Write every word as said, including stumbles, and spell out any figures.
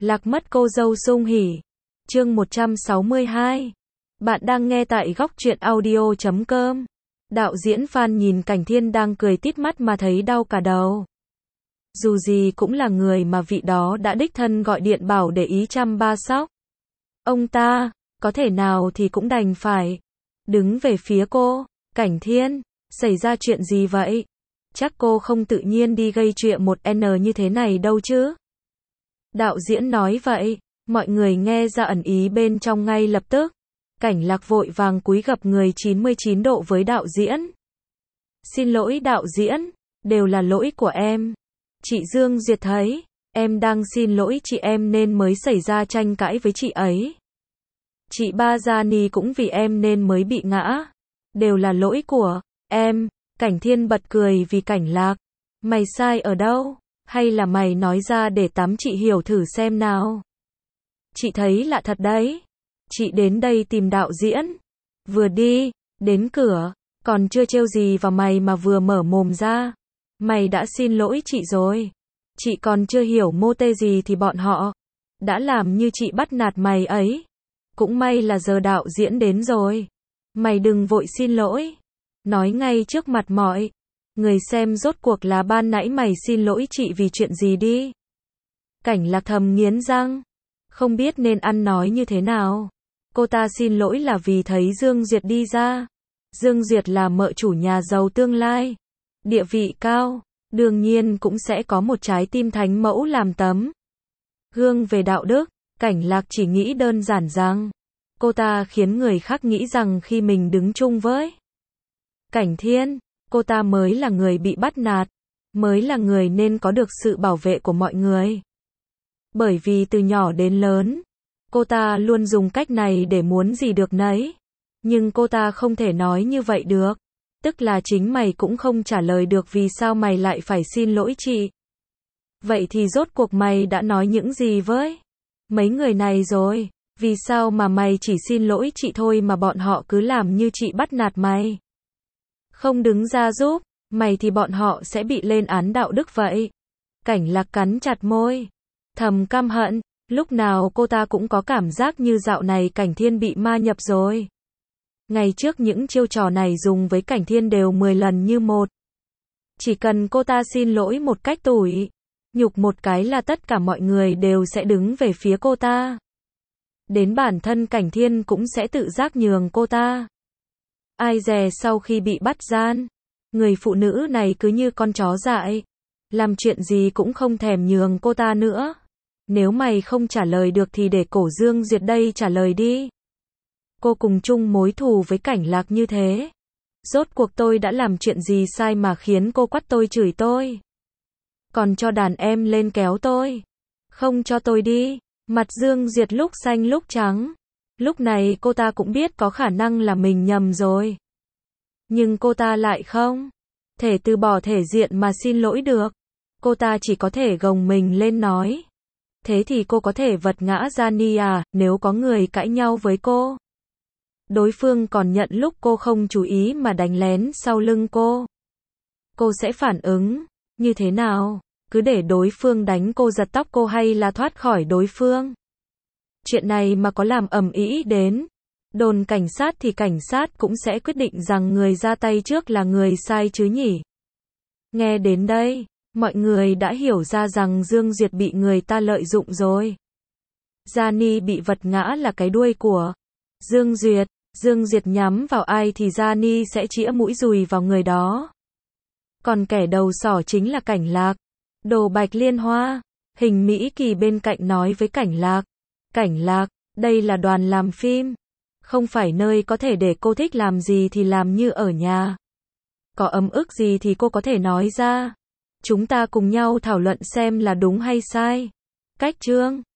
Lạc mất cô dâu sung hỉ. Chương một trăm sáu mươi hai. Bạn đang nghe tại góc truyện audio chấm com. Đạo diễn Phan nhìn Cảnh Thiên đang cười tít mắt mà thấy đau cả đầu. Dù gì cũng là người mà vị đó đã đích thân gọi điện bảo để ý chăm ba sóc. Ông ta, có thể nào thì cũng đành phải đứng về phía cô. Cảnh Thiên, xảy ra chuyện gì vậy? Chắc cô không tự nhiên đi gây chuyện một N như thế này đâu chứ? Đạo diễn nói vậy, mọi người nghe ra ẩn ý bên trong ngay lập tức. Cảnh Lạc vội vàng cúi gập người chín mươi chín độ với đạo diễn. Xin lỗi đạo diễn, đều là lỗi của em. Chị Dương Duyệt thấy, em đang xin lỗi chị em nên mới xảy ra tranh cãi với chị ấy. Chị Ba Gia Ni cũng vì em nên mới bị ngã. Đều là lỗi của em. Cảnh Thiên bật cười vì Cảnh Lạc. Mày sai ở đâu? Hay là mày nói ra để tắm chị hiểu thử xem nào? Chị thấy lạ thật đấy. Chị đến đây tìm đạo diễn. Vừa đi, đến cửa, còn chưa trêu gì vào mày mà vừa mở mồm ra. Mày đã xin lỗi chị rồi. Chị còn chưa hiểu mô tê gì thì bọn họ đã làm như chị bắt nạt mày ấy. Cũng may là giờ đạo diễn đến rồi. Mày đừng vội xin lỗi. Nói ngay trước mặt mọi người xem rốt cuộc là ban nãy mày xin lỗi chị vì chuyện gì đi. Cảnh Lạc thầm nghiến răng. Không biết nên ăn nói như thế nào. Cô ta xin lỗi là vì thấy Dương Duyệt đi ra. Dương Duyệt là mợ chủ nhà giàu tương lai. Địa vị cao. Đương nhiên cũng sẽ có một trái tim thánh mẫu làm tấm gương về đạo đức. Cảnh Lạc chỉ nghĩ đơn giản rằng cô ta khiến người khác nghĩ rằng khi mình đứng chung với Cảnh Thiên, cô ta mới là người bị bắt nạt, mới là người nên có được sự bảo vệ của mọi người. Bởi vì từ nhỏ đến lớn, cô ta luôn dùng cách này để muốn gì được nấy. Nhưng cô ta không thể nói như vậy được. Tức là chính mày cũng không trả lời được vì sao mày lại phải xin lỗi chị. Vậy thì rốt cuộc mày đã nói những gì với mấy người này rồi? Vì sao mà mày chỉ xin lỗi chị thôi mà bọn họ cứ làm như chị bắt nạt mày? Không đứng ra giúp mày thì bọn họ sẽ bị lên án đạo đức vậy. Cảnh Lạc cắn chặt môi, thầm căm hận. Lúc nào cô ta cũng có cảm giác như dạo này Cảnh Thiên bị ma nhập rồi. Ngày trước những chiêu trò này dùng với Cảnh Thiên đều mười lần như một. Chỉ cần cô ta xin lỗi một cách tủi nhục một cái là tất cả mọi người đều sẽ đứng về phía cô ta. Đến bản thân Cảnh Thiên cũng sẽ tự giác nhường cô ta. Ai dè sau khi bị bắt gian, người phụ nữ này cứ như con chó dại, làm chuyện gì cũng không thèm nhường cô ta nữa. Nếu mày không trả lời được thì để cổ Dương Duyệt đây trả lời đi. Cô cùng chung mối thù với Cảnh Lạc như thế. Rốt cuộc tôi đã làm chuyện gì sai mà khiến cô quát tôi chửi tôi? Còn cho đàn em lên kéo tôi. Không cho tôi đi. Mặt Dương Duyệt lúc xanh lúc trắng. Lúc này cô ta cũng biết có khả năng là mình nhầm rồi. Nhưng cô ta lại không thể từ bỏ thể diện mà xin lỗi được. Cô ta chỉ có thể gồng mình lên nói. Thế thì cô có thể vật ngã Gianni à, nếu có người cãi nhau với cô. Đối phương còn nhận lúc cô không chú ý mà đánh lén sau lưng cô. Cô sẽ phản ứng như thế nào? Cứ để đối phương đánh cô giật tóc cô hay là thoát khỏi đối phương? Chuyện này mà có làm ầm ĩ đến đồn cảnh sát thì cảnh sát cũng sẽ quyết định rằng người ra tay trước là người sai chứ nhỉ? Nghe đến đây, mọi người đã hiểu ra rằng Dương Duyệt bị người ta lợi dụng rồi. Gianni bị vật ngã là cái đuôi của Dương Duyệt. Dương Duyệt nhắm vào ai thì Gianni sẽ chĩa mũi dùi vào người đó. Còn kẻ đầu sỏ chính là Cảnh Lạc. Đồ Bạch Liên Hoa. Hình Mỹ Kỳ bên cạnh nói với Cảnh Lạc. Cảnh Lạc, đây là đoàn làm phim. Không phải nơi có thể để cô thích làm gì thì làm như ở nhà. Có ấm ức gì thì cô có thể nói ra. Chúng ta cùng nhau thảo luận xem là đúng hay sai. Cách chương